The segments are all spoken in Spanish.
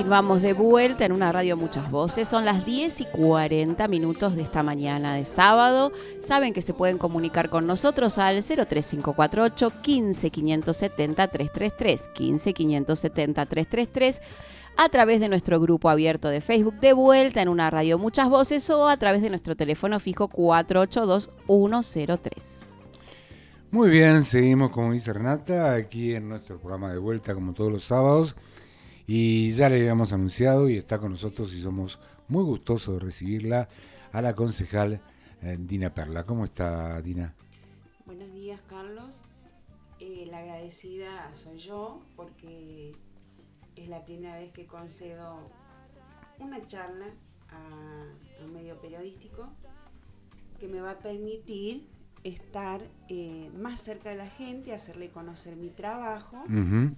Continuamos de vuelta en una radio Muchas Voces. Son las 10:40 de esta mañana de sábado. Saben que se pueden comunicar con nosotros al 03548 15 570 333, 15 570 333, a través de nuestro grupo abierto de Facebook De Vuelta en una radio Muchas Voces, o a través de nuestro teléfono fijo 482-103. Muy bien, seguimos, como dice Renata, aquí en nuestro programa De Vuelta, como todos los sábados. Y ya le habíamos anunciado y está con nosotros, y somos muy gustosos de recibirla, a la concejal Dina Perla. ¿Cómo está, Dina? Buenos días, Carlos. La agradecida soy yo, porque es la primera vez que concedo una charla a un medio periodístico que me va a permitir estar más cerca de la gente, hacerle conocer mi trabajo. Uh-huh.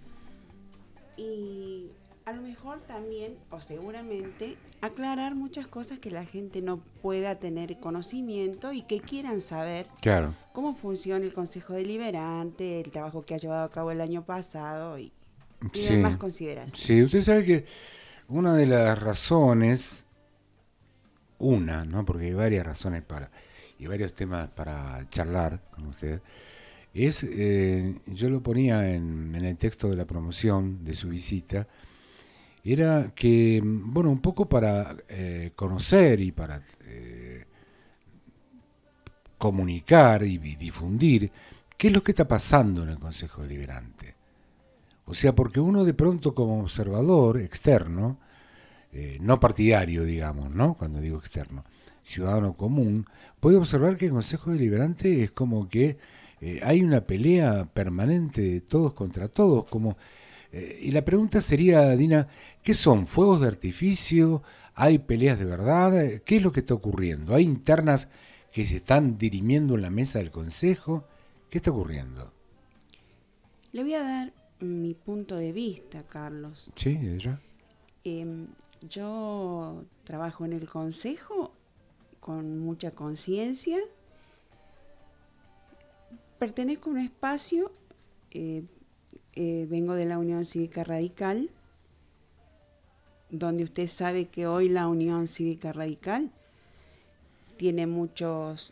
Y a lo mejor también, o seguramente, aclarar muchas cosas que la gente no pueda tener conocimiento y que quieran saber. Claro. Cómo funciona el Consejo Deliberante, el trabajo que ha llevado a cabo el año pasado y demás consideraciones. Sí, usted sabe que una de las razones, ¿no? Porque hay varias razones y varios temas para charlar con usted, es, yo lo ponía en el texto de la promoción de su visita, era que, bueno, un poco para conocer y para comunicar y difundir qué es lo que está pasando en el Consejo Deliberante. O sea, porque uno de pronto, como observador externo, no partidario, digamos, ¿no? Cuando digo externo, ciudadano común, puede observar que el Consejo Deliberante es como que hay una pelea permanente de todos contra todos, y la pregunta sería, Dina, ¿qué son? ¿Fuegos de artificio? ¿Hay peleas de verdad? ¿Qué es lo que está ocurriendo? ¿Hay internas que se están dirimiendo en la mesa del Consejo? ¿Qué está ocurriendo? Le voy a dar mi punto de vista, Carlos. Sí, ella. Yo trabajo en el Consejo con mucha conciencia. Pertenezco a un espacio, vengo de la Unión Cívica Radical, donde usted sabe que hoy la Unión Cívica Radical tiene muchos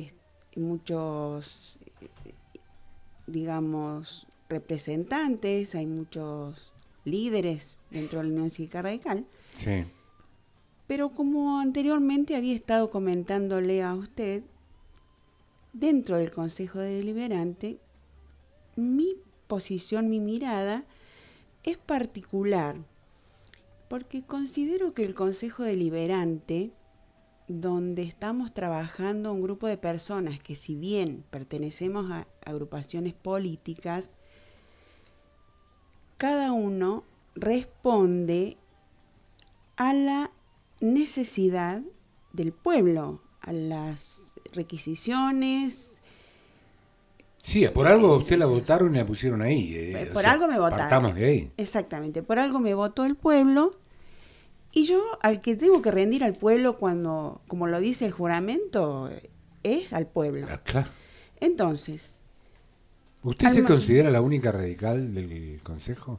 digamos, representantes, hay muchos líderes dentro de la Unión Cívica Radical. Sí. Pero como anteriormente había estado comentándole a usted, dentro del Consejo Deliberante, mi posición, mi mirada es particular, porque considero que el Consejo Deliberante, donde estamos trabajando un grupo de personas que, si bien pertenecemos a agrupaciones políticas, cada uno responde a la necesidad del pueblo, a las requisiciones. Sí, por algo usted la votaron y la pusieron ahí. Por algo me votaron. Partamos de ahí. Exactamente, por algo me votó el pueblo, y yo al que tengo que rendir al pueblo cuando, como lo dice el juramento, es al pueblo. Claro. Entonces, ¿usted se considera la única radical del Consejo?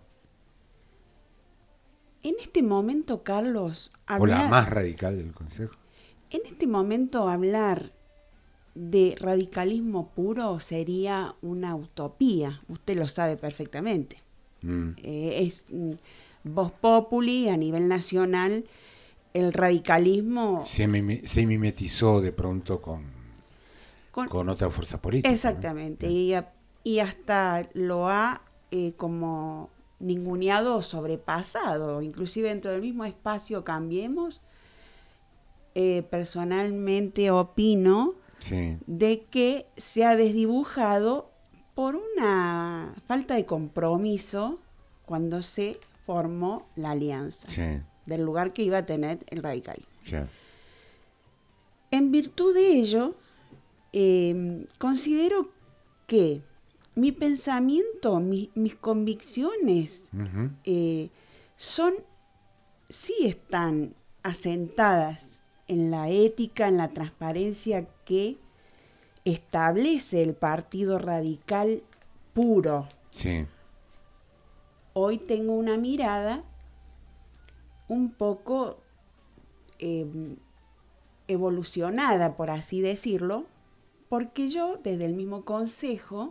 En este momento, Carlos, ¿O la más radical del Consejo? En este momento hablar de radicalismo puro sería una utopía, usted lo sabe perfectamente. Es vox populi a nivel nacional, el radicalismo se mimetizó de pronto con otra fuerza política. Exactamente, ¿no? Y hasta lo ha como ninguneado o sobrepasado, inclusive dentro del mismo espacio Cambiemos. Personalmente opino de que se ha desdibujado por una falta de compromiso cuando se formó la alianza del lugar que iba a tener el radicalismo. En virtud de ello, considero que mi pensamiento, mis convicciones sí están asentadas en la ética, en la transparencia que establece el Partido Radical puro. Sí. Hoy tengo una mirada un poco evolucionada, por así decirlo, porque yo desde el mismo consejo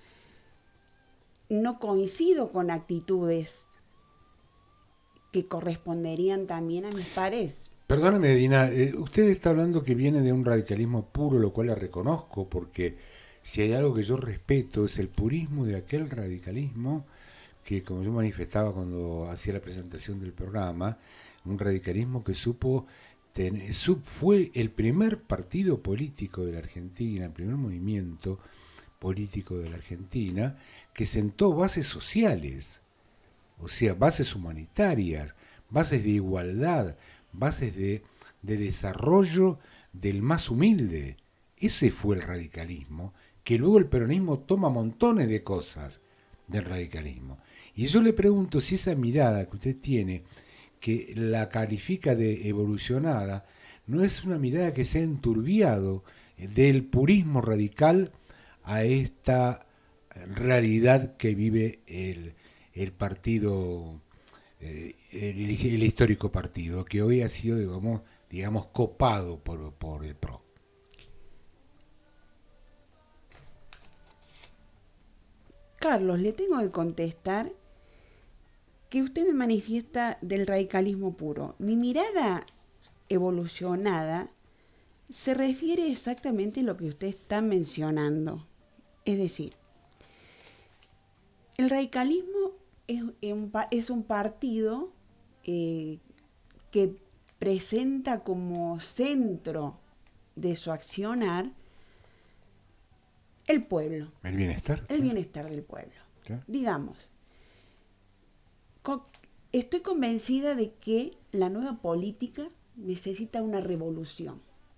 no coincido con actitudes que corresponderían también a mis pares. Perdóneme, Dina, usted está hablando que viene de un radicalismo puro, lo cual le reconozco, porque si hay algo que yo respeto es el purismo de aquel radicalismo que, como yo manifestaba cuando hacía la presentación del programa, un radicalismo que fue el primer partido político de la Argentina, el primer movimiento político de la Argentina, que sentó bases sociales, o sea, bases humanitarias, bases de igualdad, bases de desarrollo del más humilde. Ese fue el radicalismo, que luego el peronismo toma montones de cosas del radicalismo. Y yo le pregunto si esa mirada que usted tiene, que la califica de evolucionada, no es una mirada que se ha enturbiado del purismo radical a esta realidad que vive el partido, el histórico partido, que hoy ha sido, digamos copado por el PRO. Carlos, le tengo que contestar que usted me manifiesta del radicalismo puro. Mi mirada evolucionada se refiere exactamente a lo que usted está mencionando. Es decir, el radicalismo es un partido que presenta como centro de su accionar el pueblo. El bienestar. El bienestar del pueblo. ¿Sí? Digamos, estoy convencida de que la nueva política necesita una revolución.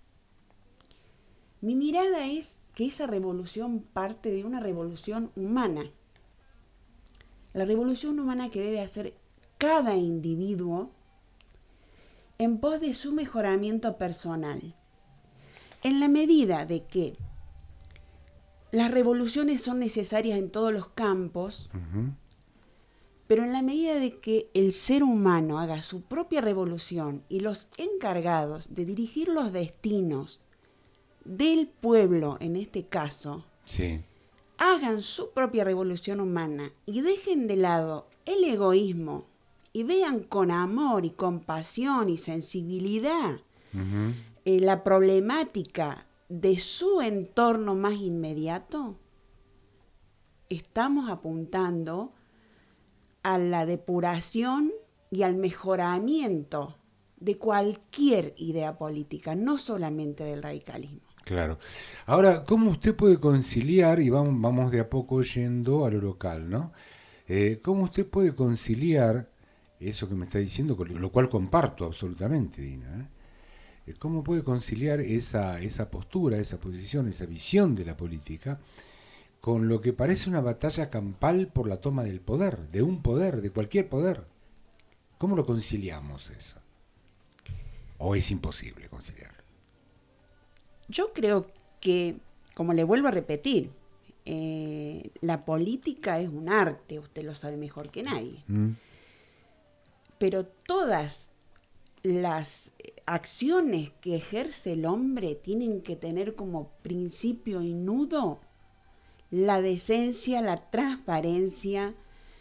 Mi mirada es que esa revolución parte de una revolución humana. La revolución humana que debe hacer cada individuo en pos de su mejoramiento personal. En la medida de que las revoluciones son necesarias en todos los campos, pero en la medida de que el ser humano haga su propia revolución y los encargados de dirigir los destinos del pueblo, en este caso, sí, hagan su propia revolución humana y dejen de lado el egoísmo y vean con amor y compasión y sensibilidad la problemática de su entorno más inmediato, estamos apuntando a la depuración y al mejoramiento de cualquier idea política, no solamente del radicalismo. Claro. Ahora, ¿cómo usted puede conciliar, y vamos de a poco yendo a lo local, ¿no? ¿Cómo usted puede conciliar eso que me está diciendo, con lo cual comparto absolutamente, Dina? ¿Cómo puede conciliar esa postura, esa posición, esa visión de la política con lo que parece una batalla campal por la toma del poder, de cualquier poder? ¿Cómo lo conciliamos eso? ¿O es imposible conciliarlo? Yo creo que, como le vuelvo a repetir, la política es un arte, usted lo sabe mejor que nadie. Pero todas las acciones que ejerce el hombre tienen que tener como principio y nudo la decencia, la transparencia,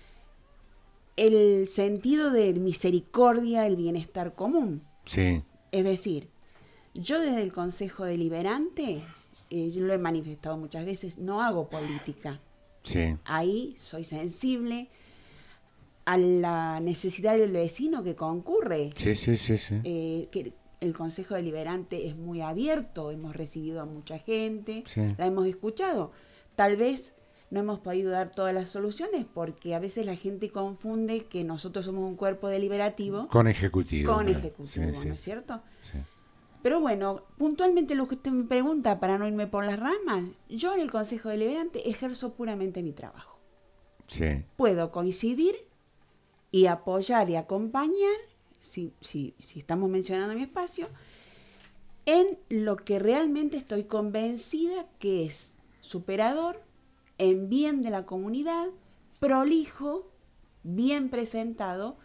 el sentido de misericordia, el bienestar común. Sí. Es decir, yo desde el Consejo Deliberante, yo lo he manifestado muchas veces, no hago política. Sí. Ahí soy sensible a la necesidad del vecino que concurre. Sí. Que el Consejo Deliberante es muy abierto, hemos recibido a mucha gente, sí, la hemos escuchado. Tal vez no hemos podido dar todas las soluciones porque a veces la gente confunde que nosotros somos un cuerpo deliberativo con ejecutivo. ¿no? Sí, ¿no es cierto? Sí. Pero bueno, puntualmente lo que usted me pregunta, para no irme por las ramas, yo en el Consejo Deliberante ejerzo puramente mi trabajo. Sí. Puedo coincidir y apoyar y acompañar, si estamos mencionando mi espacio, en lo que realmente estoy convencida que es superador, en bien de la comunidad, prolijo, bien presentado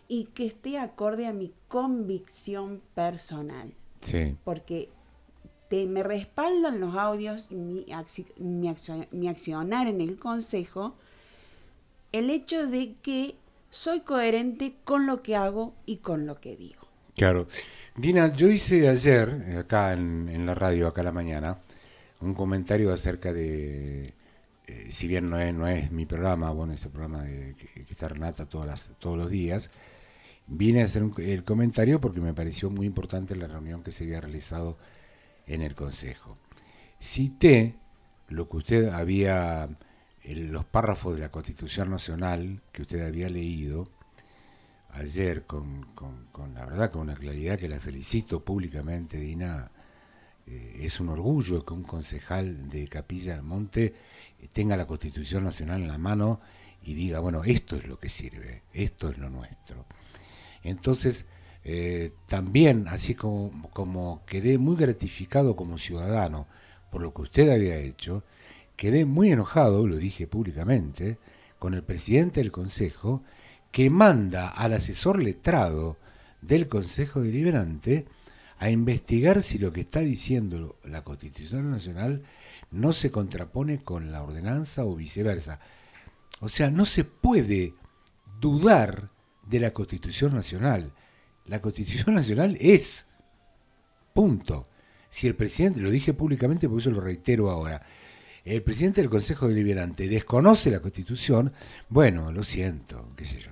y que esté acorde a mi convicción personal. Sí. Porque me respaldan los audios y mi accionar en el consejo, el hecho de que soy coherente con lo que hago y con lo que digo. Claro. Dina, yo hice ayer, acá en la radio, acá a la mañana, un comentario acerca de, si bien no es mi programa, bueno, ese programa que está Renata todos los días, vine a hacer el comentario porque me pareció muy importante la reunión que se había realizado en el Consejo. Cité lo que usted había, los párrafos de la Constitución Nacional que usted había leído ayer con la verdad, con una claridad que la felicito públicamente, Dina. Es un orgullo que un concejal de Capilla del Monte tenga la Constitución Nacional en la mano y diga, bueno, esto es lo que sirve, esto es lo nuestro. Entonces, también, así como quedé muy gratificado como ciudadano por lo que usted había hecho, quedé muy enojado, lo dije públicamente, con el presidente del Consejo, que manda al asesor letrado del Consejo Deliberante a investigar si lo que está diciendo la Constitución Nacional no se contrapone con la ordenanza o viceversa. O sea, no se puede dudar de la Constitución Nacional. La Constitución Nacional es. Punto. Si el presidente, lo dije públicamente, por eso lo reitero ahora, el presidente del Consejo Deliberante desconoce la Constitución, bueno, lo siento, qué sé yo.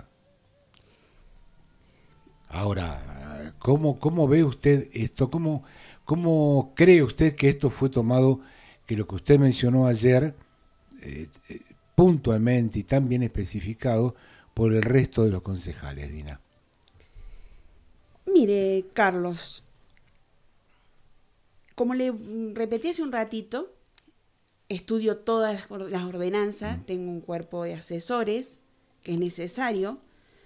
Ahora, ¿cómo ve usted esto? ¿Cómo cree usted que esto fue tomado, que lo que usted mencionó ayer, puntualmente y tan bien especificado, por el resto de los concejales, Dina? Mire, Carlos, como le repetí hace un ratito, estudio todas las ordenanzas, tengo un cuerpo de asesores que es necesario,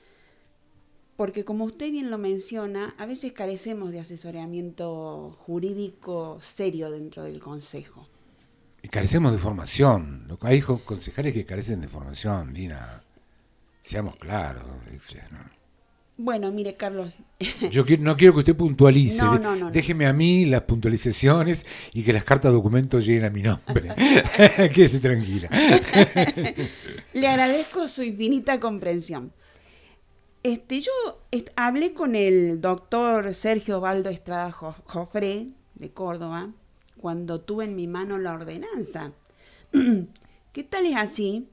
porque como usted bien lo menciona, a veces carecemos de asesoramiento jurídico serio dentro del Consejo. Y carecemos de formación. Hay concejales que carecen de formación, Dina. Seamos claros. ¿No? Bueno, mire, Carlos. Yo no quiero que usted puntualice. No. Déjeme a mí las puntualizaciones y que las cartas de documentos lleguen a mi nombre. Quédese tranquila. Le agradezco su infinita comprensión. Yo hablé con el doctor Sergio Baldo Estrada Jofré, de Córdoba, cuando tuve en mi mano la ordenanza. ¿Qué tal es así?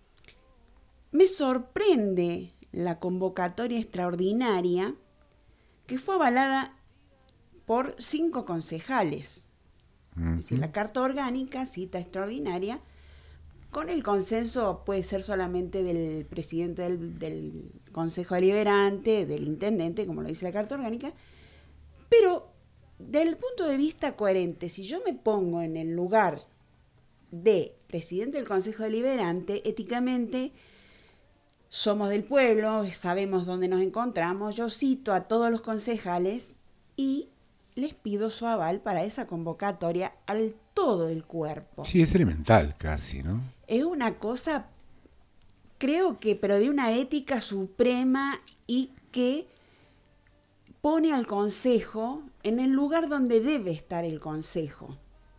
Me sorprende la convocatoria extraordinaria que fue avalada por 5 concejales. Es decir, la carta orgánica, cita extraordinaria, con el consenso puede ser solamente del presidente del Consejo Deliberante, del intendente, como lo dice la carta orgánica, pero desde el punto de vista coherente, si yo me pongo en el lugar de presidente del Consejo Deliberante, éticamente somos del pueblo, sabemos dónde nos encontramos, yo cito a todos los concejales y les pido su aval para esa convocatoria al todo el cuerpo. Sí, es elemental casi, ¿no? Es una cosa, creo que, pero de una ética suprema y que pone al Consejo en el lugar donde debe estar el Consejo.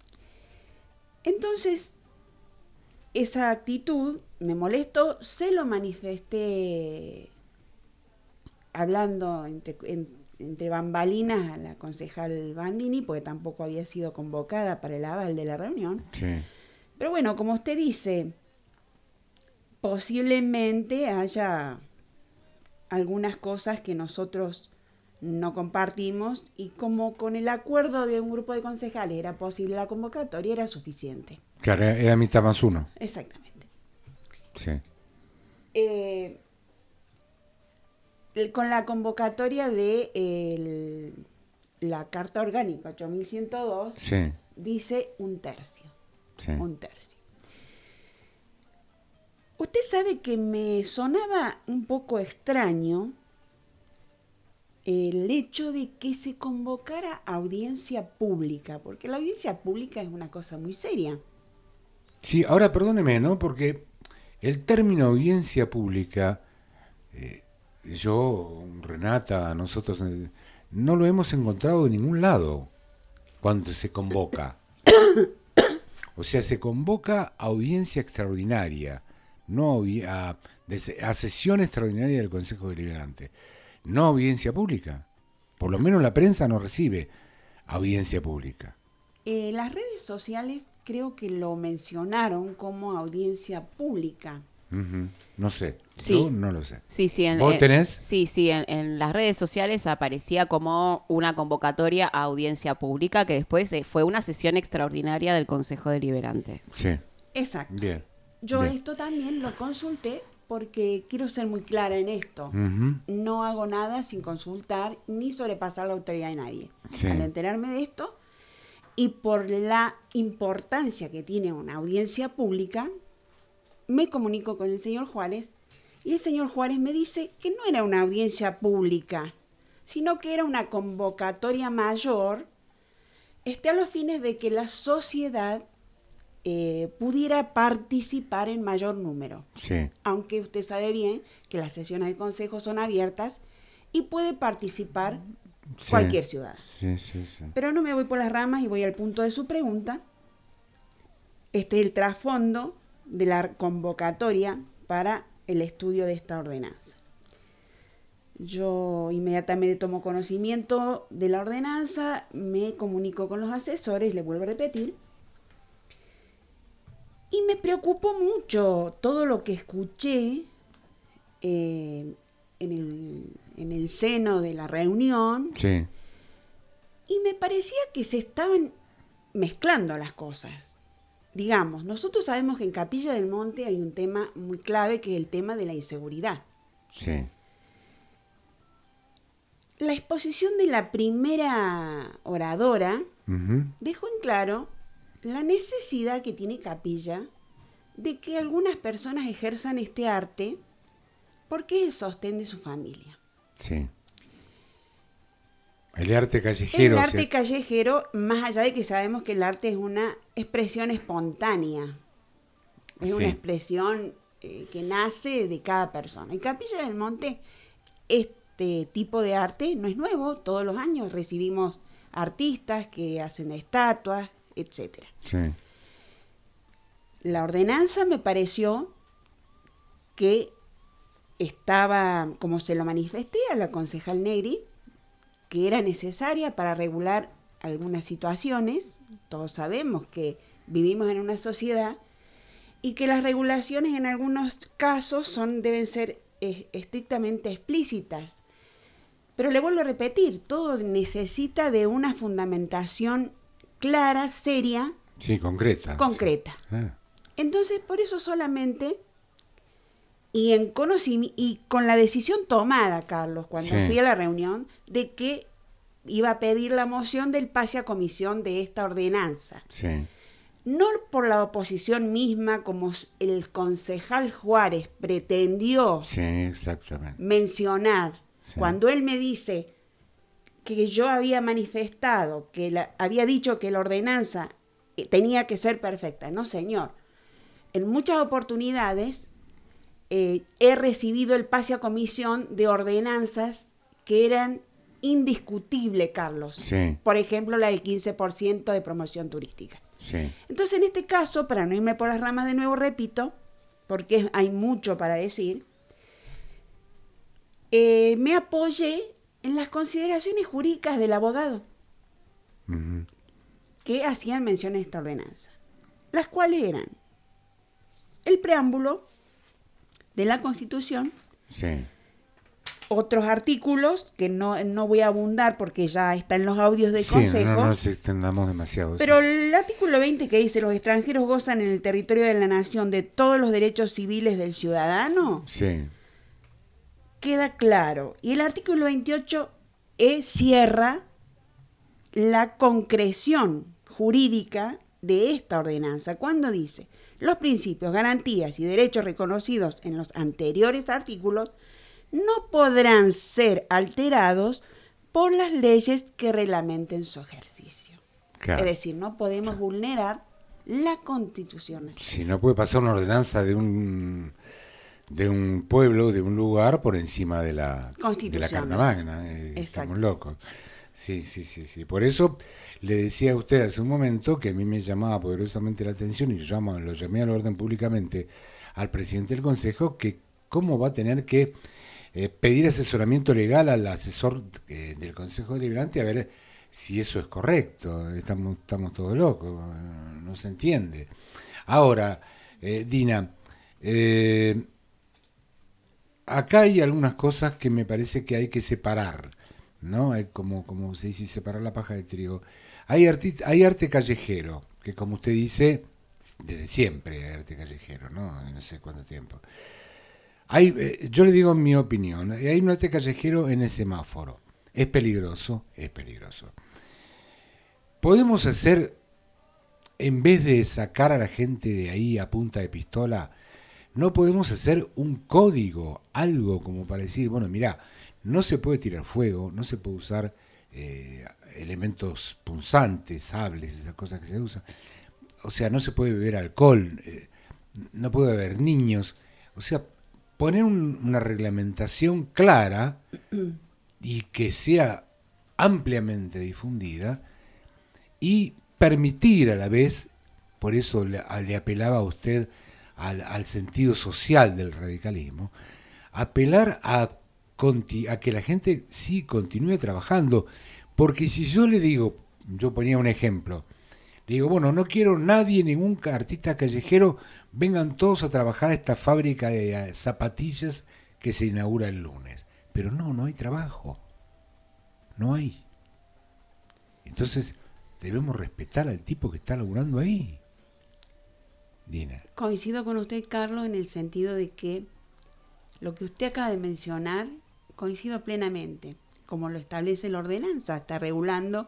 Entonces, esa actitud me molestó, se lo manifesté hablando entre bambalinas a la concejal Bandini, porque tampoco había sido convocada para el aval de la reunión. Sí. Pero bueno, como usted dice, posiblemente haya algunas cosas que nosotros no compartimos y como con el acuerdo de un grupo de concejales era posible la convocatoria, era suficiente. Claro, era mitad más uno. Exactamente. Sí. Con la convocatoria de la Carta Orgánica 8102, Sí. dice 1/3. Sí. 1/3. Usted sabe que me sonaba un poco extraño el hecho de que se convocara audiencia pública, porque la audiencia pública es una cosa muy seria. Sí, ahora perdóneme, ¿no? Porque el término audiencia pública yo, Renata, nosotros no lo hemos encontrado en ningún lado cuando se convoca. O sea, se convoca a audiencia extraordinaria, no a sesión extraordinaria del Consejo Deliberante, no audiencia pública. Por lo menos la prensa no recibe audiencia pública. Las redes sociales creo que lo mencionaron como audiencia pública. Uh-huh. No sé, Sí. yo no lo sé. Sí, ¿Vos tenés? Sí, en las redes sociales aparecía como una convocatoria a audiencia pública que después fue una sesión extraordinaria del Consejo Deliberante. Sí, Exacto. bien. Yo bien. esto también lo consulté porque quiero ser muy clara en esto. Ujú. No hago nada sin consultar ni sobrepasar la autoridad de nadie. Sí. Al enterarme de esto y por la importancia que tiene una audiencia pública, me comunico con el señor Juárez y el señor Juárez me dice que no era una audiencia pública, sino que era una convocatoria mayor a los fines de que la sociedad pudiera participar en mayor número. Sí, Aunque usted sabe bien que las sesiones de consejo son abiertas y puede participar sí. cualquier ciudadano. Sí, sí, sí. Pero no me voy por las ramas y voy al punto de su pregunta. Este es el trasfondo de la convocatoria para el estudio de esta ordenanza. Yo inmediatamente tomo conocimiento de la ordenanza, me comunico con los asesores, les vuelvo a repetir, y me preocupó mucho todo lo que escuché en el seno de la reunión, Sí, y me parecía que se estaban mezclando las cosas. Digamos, nosotros sabemos que en Capilla del Monte hay un tema muy clave que es el tema de la inseguridad. sí. La exposición de la primera oradora Ujú. dejó en claro la necesidad que tiene Capilla de que algunas personas ejerzan este arte porque es el sostén de su familia. Sí. El arte callejero. El o arte sea, callejero, más allá de que sabemos que el arte es una expresión espontánea, es Sí. una expresión que nace de cada persona. En Capilla del Monte, este tipo de arte no es nuevo, todos los años recibimos artistas que hacen estatuas, etcétera. sí. La ordenanza me pareció que estaba, como se lo manifesté a la concejal Negri, que era necesaria para regular algunas situaciones. Todos sabemos que vivimos en una sociedad y que las regulaciones en algunos casos deben ser estrictamente explícitas. Pero le vuelvo a repetir, todo necesita de una fundamentación clara, seria, Sí, concreta. concreta. Sí. Ah, Entonces, por eso solamente, y con la decisión tomada, Carlos, cuando Sí. fui a la reunión, de que iba a pedir la moción del pase a comisión de esta ordenanza. sí. No por la oposición misma, como el concejal Juárez pretendió Sí, exactamente. mencionar, Sí. cuando él me dice que yo había manifestado, había dicho que la ordenanza tenía que ser perfecta. No, señor. En muchas oportunidades he recibido el pase a comisión de ordenanzas que eran indiscutibles, Carlos. Sí, Por ejemplo, la del 15% de promoción turística. sí. Entonces, en este caso, para no irme por las ramas de nuevo, repito, porque hay mucho para decir, me apoyé en las consideraciones jurídicas del abogado Ujú. que hacían mención a esta ordenanza, las cuales eran el preámbulo de la Constitución, Sí. otros artículos que no voy a abundar porque ya están en los audios del Sí, Consejo, no nos extendamos demasiado. pero sí, sí. el artículo 20 que dice los extranjeros gozan en el territorio de la nación de todos los derechos civiles del ciudadano, Sí, queda claro. Y el artículo 28 cierra la concreción jurídica de esta ordenanza cuando dice: los principios, garantías y derechos reconocidos en los anteriores artículos no podrán ser alterados por las leyes que reglamenten su ejercicio. claro. Es decir, no podemos vulnerar la Constitución nacional. Si no puede pasar una ordenanza de de un pueblo, de un lugar por encima de la Carta Magna. Estamos locos. Sí. Por eso le decía a usted hace un momento que a mí me llamaba poderosamente la atención, y lo llamé al orden públicamente al presidente del Consejo, que cómo va a tener que pedir asesoramiento legal al asesor del Consejo Deliberante a ver si eso es correcto. Estamos todos locos, no se entiende. Ahora, Dina, acá hay algunas cosas que me parece que hay que separar, ¿no? Hay como se dice, separar la paja del trigo. Hay arte callejero, que como usted dice, desde siempre hay arte callejero, ¿no? No sé cuánto tiempo. Yo le digo en mi opinión, hay un arte callejero en el semáforo. Es peligroso. Podemos hacer, en vez de sacar a la gente de ahí a punta de pistola, no podemos hacer un código, algo como para decir, bueno, mirá, no se puede tirar fuego, no se puede usar elementos punzantes, sables, esas cosas que se usan. O sea, no se puede beber alcohol, no puede haber niños. O sea, poner una reglamentación clara y que sea ampliamente difundida y permitir a la vez, por eso le apelaba a usted al sentido social del radicalismo, apelar a que la gente sí continúe trabajando, porque si yo le digo, yo ponía un ejemplo, le digo, bueno, no quiero nadie, ningún artista callejero, vengan todos a trabajar a esta fábrica de zapatillas que se inaugura el lunes, pero no hay trabajo, no hay. Entonces debemos respetar al tipo que está laburando ahí. Dina. Coincido con usted, Carlos, en el sentido de que lo que usted acaba de mencionar, coincido plenamente. Como lo establece la ordenanza, está regulando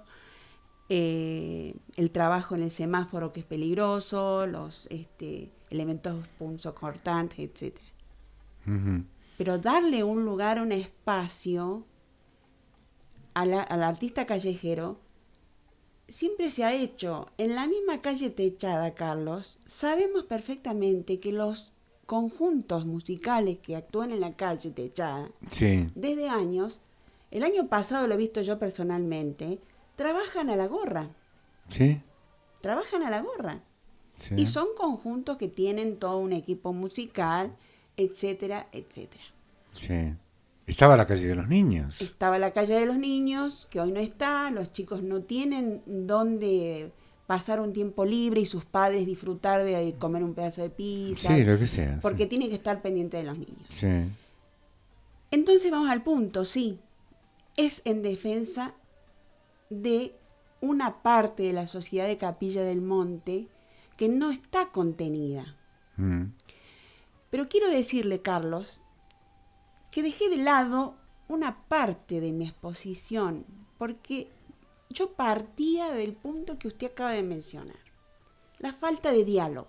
el trabajo en el semáforo, que es peligroso, los elementos punzocortantes, etc. Uh-huh. Pero darle un lugar, un espacio al artista callejero siempre se ha hecho. En la misma calle techada, Carlos, sabemos perfectamente que los conjuntos musicales que actúan en la calle techada, sí, desde años, el año pasado lo he visto yo personalmente, trabajan a la gorra. ¿Sí? Trabajan a la gorra. Sí. Y son conjuntos que tienen todo un equipo musical, etcétera, etcétera. Sí. Estaba la calle de los niños. Estaba la calle de los niños, que hoy no está, los chicos no tienen dónde pasar un tiempo libre y sus padres disfrutar de comer un pedazo de pizza. Sí, lo que sea. Porque sí. tiene que estar pendiente de los niños. Sí. Entonces vamos al punto, sí. Es en defensa de una parte de la sociedad de Capilla del Monte que no está contenida. Pero quiero decirle, Carlos, que dejé de lado una parte de mi exposición, porque yo partía del punto que usted acaba de mencionar, la falta de diálogo.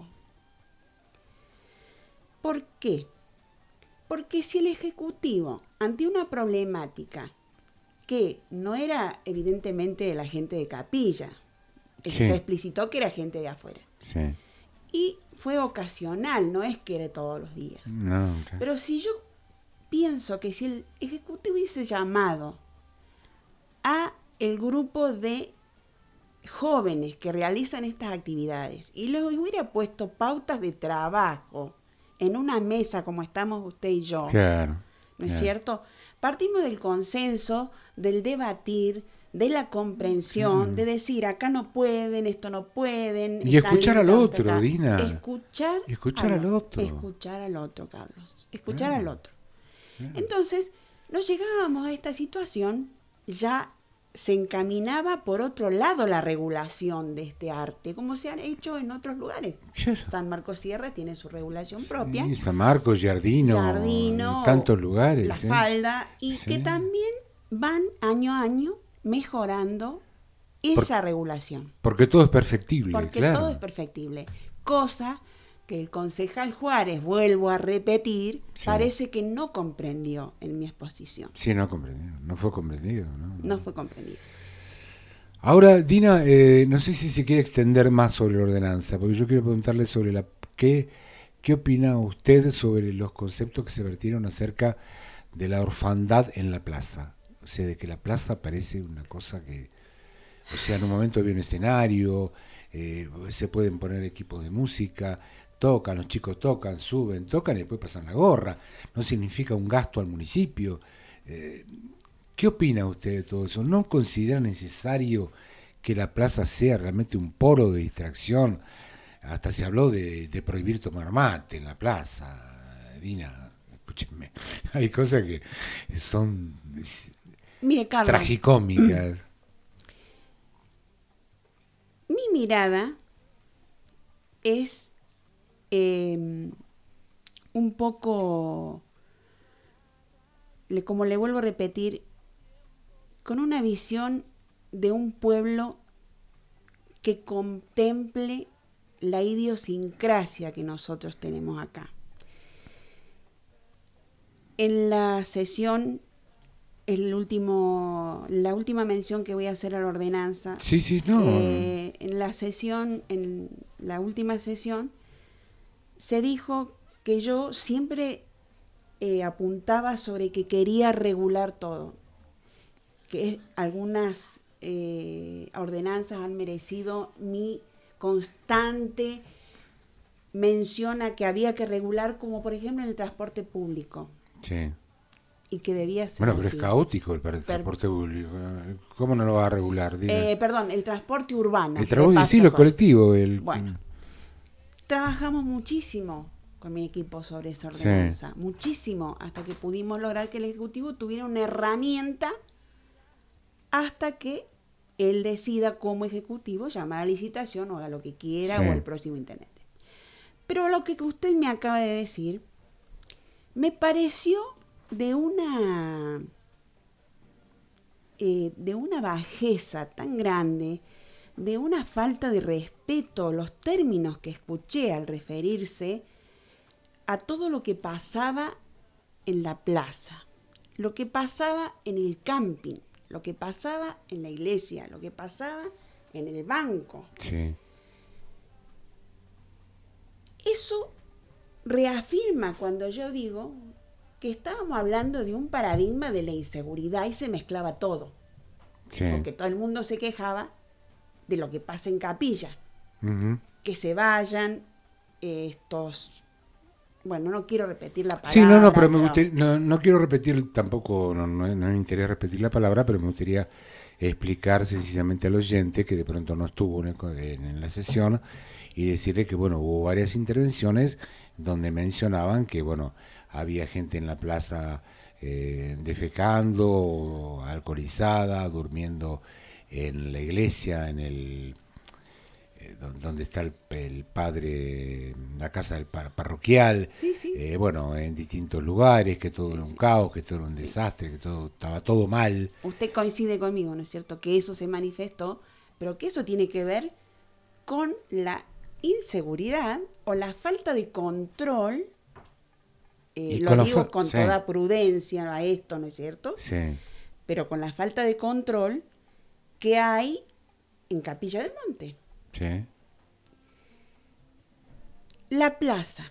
¿Por qué? Porque si el Ejecutivo, ante una problemática que no era evidentemente de la gente de Capilla, Sí. se explicitó que era gente de afuera, Sí. y fue ocasional, no es que era todos los días. No, claro. Pero si yo pienso que si el Ejecutivo hubiese llamado a el grupo de jóvenes que realizan estas actividades y les hubiera puesto pautas de trabajo en una mesa como estamos usted y yo, Claro. ¿no es claro. cierto? Partimos del consenso, del debatir, de la comprensión, de decir, acá no pueden, esto no pueden. Y están escuchar al limitados otro, acá. Dina. Escuchar al otro. Escuchar al otro, Carlos. Escuchar Claro. al otro. Claro. Entonces, nos llegábamos a esta situación, ya se encaminaba por otro lado la regulación de este arte, como se han hecho en otros lugares. Claro. San Marcos Sierra tiene su regulación propia. Sí, San Marcos, Giardino, tantos lugares. La Falda, y Sí. que también van año a año mejorando esa regulación. Porque todo es perfectible, Porque claro. todo es perfectible. Cosa que el concejal Juárez, vuelvo a repetir, Sí. parece que no comprendió en mi exposición. Sí, no comprendido, no fue comprendido. No fue comprendido. Ahora, Dina, no sé si se quiere extender más sobre la ordenanza, porque yo quiero preguntarle sobre ¿qué opina usted sobre los conceptos que se vertieron acerca de la orfandad en la plaza? O sea, de que la plaza parece una cosa que, o sea, en un momento había un escenario, se pueden poner equipos de música, tocan, los chicos tocan, suben, tocan y después pasan la gorra. No significa un gasto al municipio. ¿Qué opina usted de todo eso? ¿No considera necesario que la plaza sea realmente un polo de distracción? Hasta se habló de prohibir tomar mate en la plaza. Dina, escúchenme, hay cosas que son Mire, Carlos, tragicómicas. mi mirada es un poco, como le vuelvo a repetir, con una visión de un pueblo que contemple la idiosincrasia que nosotros tenemos acá. En la sesión, la última mención que voy a hacer a la ordenanza, Sí, no. en la última sesión, se dijo que yo siempre apuntaba sobre que quería regular todo, que algunas ordenanzas han merecido mi constante mención a que había que regular, como por ejemplo en el transporte público. Sí. Y que debía ser Bueno, pero así. es caótico el transporte público. ¿Cómo no lo va a regular? Perdón, el transporte urbano. El transporte, sí, lo colectivo. Bueno, trabajamos muchísimo con mi equipo sobre esa ordenanza. Sí. Muchísimo, hasta que pudimos lograr que el Ejecutivo tuviera una herramienta hasta que él decida como Ejecutivo llamar a licitación o haga lo que quiera, sí, o el próximo intendente. Pero lo que usted me acaba de decir me pareció de una bajeza tan grande, de una falta de respeto, los términos que escuché al referirse a todo lo que pasaba en la plaza, lo que pasaba en el camping, lo que pasaba en la iglesia, lo que pasaba en el banco. Sí. Eso reafirma cuando yo digo que estábamos hablando de un paradigma de la inseguridad y se mezclaba todo. Sí. Porque todo el mundo se quejaba de lo que pasa en Capilla. Uh-huh. Que se vayan estos... Bueno, no quiero repetir la palabra. Sí, pero me gustaría, no quiero repetir tampoco, no me interesa repetir la palabra, pero me gustaría explicar sencillamente al oyente que de pronto no estuvo en la sesión y decirle que, bueno, hubo varias intervenciones donde mencionaban que, bueno, había gente en la plaza defecando, alcoholizada, durmiendo en la iglesia, en el donde está el padre, la casa del parroquial, sí, sí. Bueno, en distintos lugares, que todo era un caos, que todo era un desastre, que todo estaba todo mal. Usted coincide conmigo, ¿no es cierto? Que eso se manifestó, pero que eso tiene que ver con la inseguridad o la falta de control. Lo digo con toda prudencia a esto, ¿no es cierto? Sí. Pero con la falta de control que hay en Capilla del Monte. Sí. La plaza.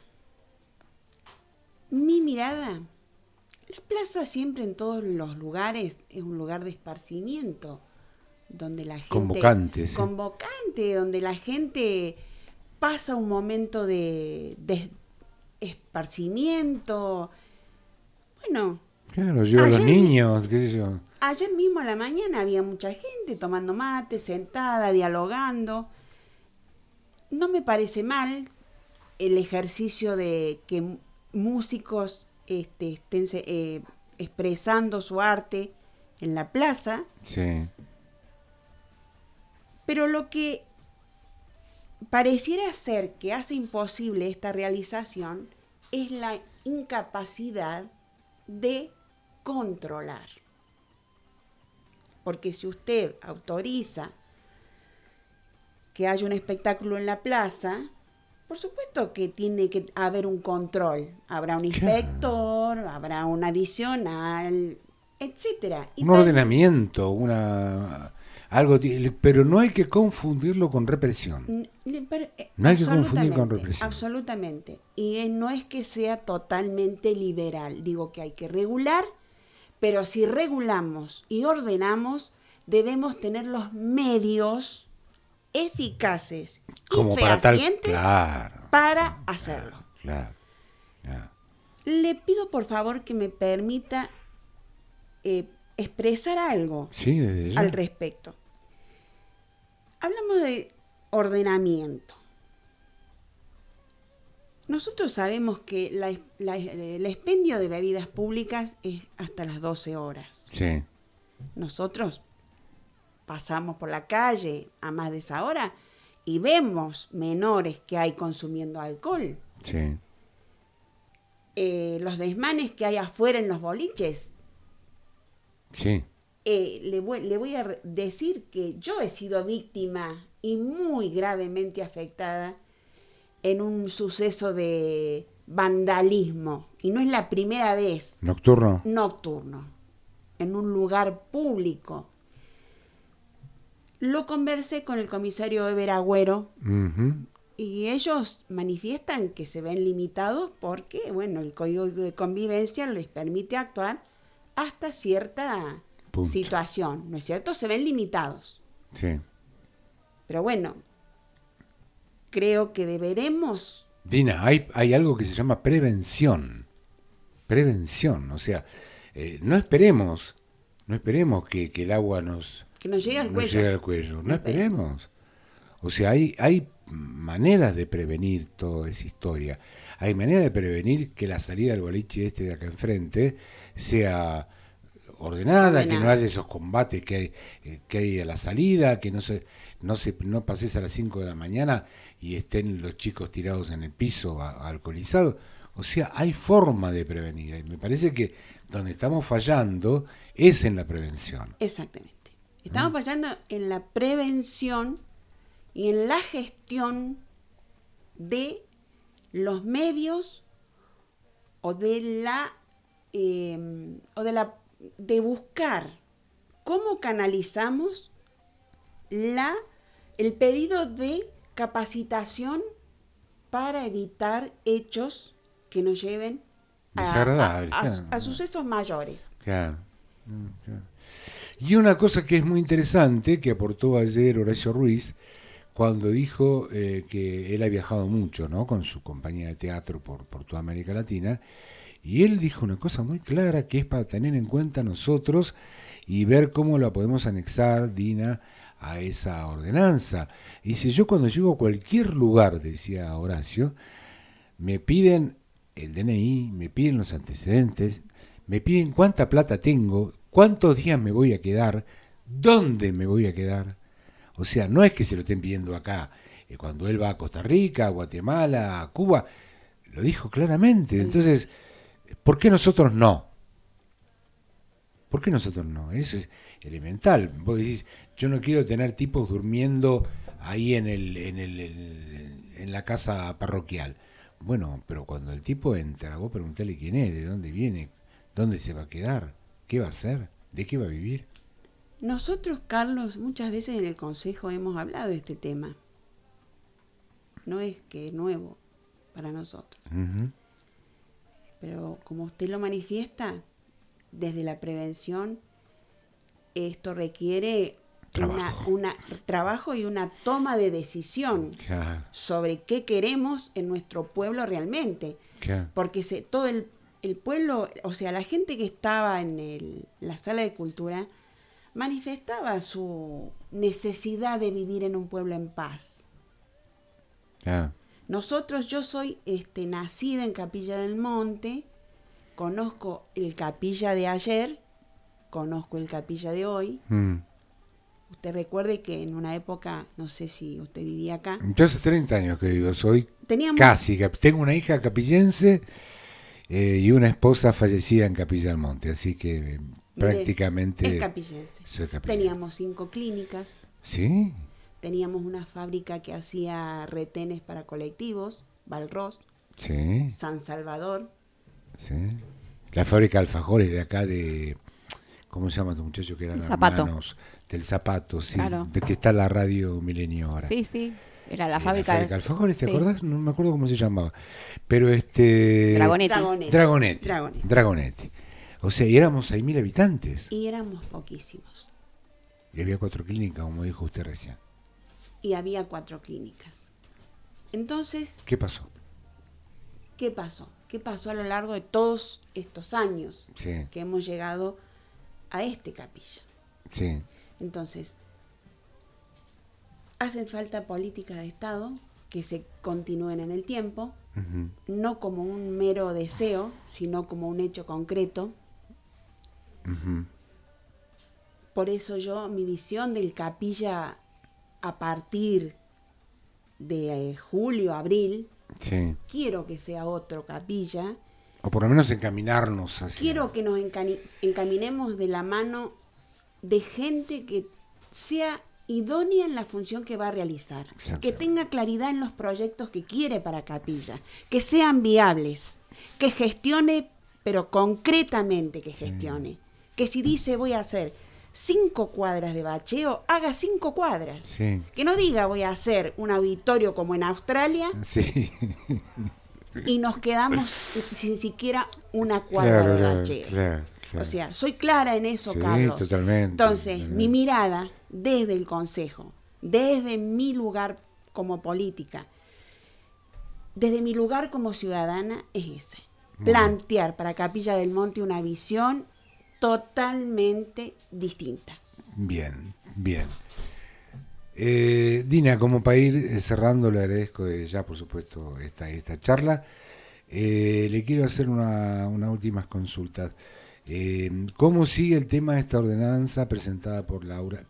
Mi mirada, la plaza siempre en todos los lugares es un lugar de esparcimiento, donde la gente... Convocante, sí. Convocante, donde la gente pasa un momento de esparcimiento. Bueno... Claro, lleva a los niños, qué sé yo. Ayer mismo a la mañana había mucha gente tomando mate, sentada, dialogando. No me parece mal el ejercicio de que músicos estén expresando su arte en la plaza. Sí. Pero lo que pareciera ser que hace imposible esta realización es la incapacidad de controlar. Porque si usted autoriza que haya un espectáculo en la plaza, por supuesto que tiene que haber un control. Habrá un inspector, habrá un adicional, etcétera. Un ordenamiento, pero no hay que confundirlo con represión. No hay que confundir con represión. Absolutamente. Y no es que sea totalmente liberal. Digo que hay que regular, pero si regulamos y ordenamos, debemos tener los medios eficaces como y fehacientes para hacerlo. Claro. Le pido por favor que me permita expresar algo al respecto. Hablamos de ordenamiento. Nosotros sabemos que el expendio de bebidas públicas es hasta las 12 horas. Sí. Nosotros pasamos por la calle a más de esa hora y vemos menores que hay consumiendo alcohol. Sí. Los desmanes que hay afuera en los boliches. Sí. Le voy a decir que yo he sido víctima y muy gravemente afectada en un suceso de vandalismo. Y no es la primera vez. ¿Nocturno? Nocturno. En un lugar público. Lo conversé con el comisario Eber Agüero. Uh-huh. Y ellos manifiestan que se ven limitados porque, bueno, el Código de Convivencia les permite actuar hasta cierta situación, ¿no es cierto? Se ven limitados. Sí. Pero bueno, creo que deberemos... Dina, hay algo que se llama prevención. Prevención, o sea, no esperemos que el agua nos llegue al cuello. No esperemos. O sea, hay maneras de prevenir toda esa historia. Hay maneras de prevenir que la salida del boliche de acá enfrente sea ordenada, que no haya esos combates que hay a la salida, que no pases a las 5 de la mañana y estén los chicos tirados en el piso alcoholizados. O sea, hay forma de prevenir. Y me parece que donde estamos fallando es en la prevención. Exactamente. Estamos fallando en la prevención y en la gestión de los medios de buscar cómo canalizamos el pedido de capacitación para evitar hechos que nos lleven a sucesos mayores. Claro. Y una cosa que es muy interesante, que aportó ayer Horacio Ruiz, cuando dijo que él ha viajado mucho, ¿no?, con su compañía de teatro por toda América Latina, y él dijo una cosa muy clara que es para tener en cuenta nosotros y ver cómo la podemos anexar, Dina, a esa ordenanza. Y dice, yo cuando llego a cualquier lugar, decía Horacio, me piden el DNI, me piden los antecedentes, me piden cuánta plata tengo, cuántos días me voy a quedar, dónde me voy a quedar. O sea, no es que se lo estén pidiendo acá. Cuando él va a Costa Rica, a Guatemala, a Cuba, lo dijo claramente. Entonces, ¿por qué nosotros no? ¿Por qué nosotros no? Eso es elemental. Vos decís, yo no quiero tener tipos durmiendo ahí en la casa parroquial. Bueno, pero cuando el tipo entra, vos preguntale quién es, de dónde viene, dónde se va a quedar, qué va a hacer, de qué va a vivir. Nosotros, Carlos, muchas veces en el Consejo hemos hablado de este tema. No es que es nuevo para nosotros. Uh-huh. Pero como usted lo manifiesta, desde la prevención, esto requiere un trabajo y una toma de decisión sobre qué queremos en nuestro pueblo realmente. Porque todo el pueblo, o sea, la gente que estaba en la sala de cultura, manifestaba su necesidad de vivir en un pueblo en paz. Nosotros, yo soy nacida en Capilla del Monte, conozco el Capilla de ayer, conozco el Capilla de hoy. Usted recuerde que en una época, no sé si usted vivía acá. Yo hace 30 años que vivo, tengo una hija capillense y una esposa fallecida en Capilla del Monte, así que prácticamente... Es capillense. Teníamos 5 clínicas. ¿Sí? Teníamos una fábrica que hacía retenes para colectivos, Balros, sí. San Salvador. Sí. La fábrica de alfajores de acá ¿cómo se llama tu muchacho que eran El Zapato. hermanos? Del Zapato, sí, Claro. de que está la radio Milenio ahora. Sí, sí, era la La fábrica fábrica de alfajores, ¿te sí. acordás? No me acuerdo cómo se llamaba. Pero Dragonetti. Dragonetti. O sea, y éramos 6.000 habitantes. Y éramos poquísimos. Y había 4 clínicas, como dijo usted recién. Y había 4 clínicas. Entonces, ¿Qué pasó? ¿qué pasó? ¿Qué pasó a lo largo de todos estos años Sí, que hemos llegado a este Capilla? sí. Entonces, hacen falta políticas de Estado que se continúen en el tiempo, Ujú. no como un mero deseo, sino como un hecho concreto. Ujú. Por eso mi visión del Capilla a partir de julio, abril, Sí. quiero que sea otro Capilla, O por lo menos encaminarnos hacia... quiero que nos encaminemos de la mano de gente que sea idónea en la función que va a realizar, Exacto. que tenga claridad en los proyectos que quiere para Capilla, que sean viables, que gestione, pero concretamente que gestione, que si dice voy a hacer 5 cuadras de bacheo, haga 5 cuadras. Sí, Que no diga voy a hacer un auditorio como en Australia sí. y nos quedamos sin siquiera una cuadra de bacheo. claro. O sea, soy clara en eso, Sí, Carlos. totalmente, Entonces, totalmente. mi mirada desde el Consejo, desde mi lugar como política, desde mi lugar como ciudadana, es ese. Muy Plantear para Capilla del Monte una visión totalmente distinta. Bien, bien. Dina, como para ir cerrando, le agradezco desde ya, por supuesto, esta charla. Le quiero hacer unas últimas consultas. ¿Cómo sigue el tema de esta ordenanza presentada por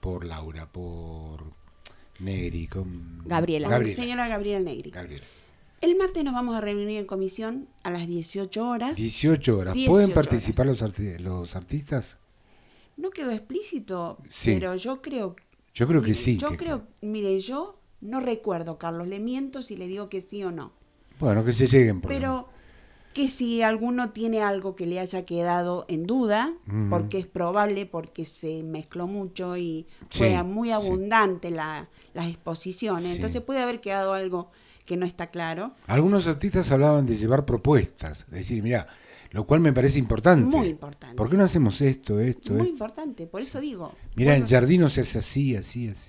Negri? Gabriela. Señora Gabriela Negri. Gabriela. El martes nos vamos a reunir en comisión a las 18 horas. 18 horas. 18 ¿Pueden horas. participar los artistas? No quedó explícito, Sí. pero yo creo... Yo creo que mire, sí. Mire, yo no recuerdo, Carlos, le miento si le digo que sí o no. Bueno, que se lleguen por lo menos. Pero que si alguno tiene algo que le haya quedado en duda, Ujú. porque es probable, porque se mezcló mucho y Sí, fue muy sí. abundante las exposiciones, Sí. entonces puede haber quedado algo que no está claro. Algunos artistas hablaban de llevar propuestas, de decir, mira, lo cual me parece importante. Muy importante. ¿Por qué no hacemos esto? Muy importante, por eso digo. Mira, bueno, en Jardino se hace así.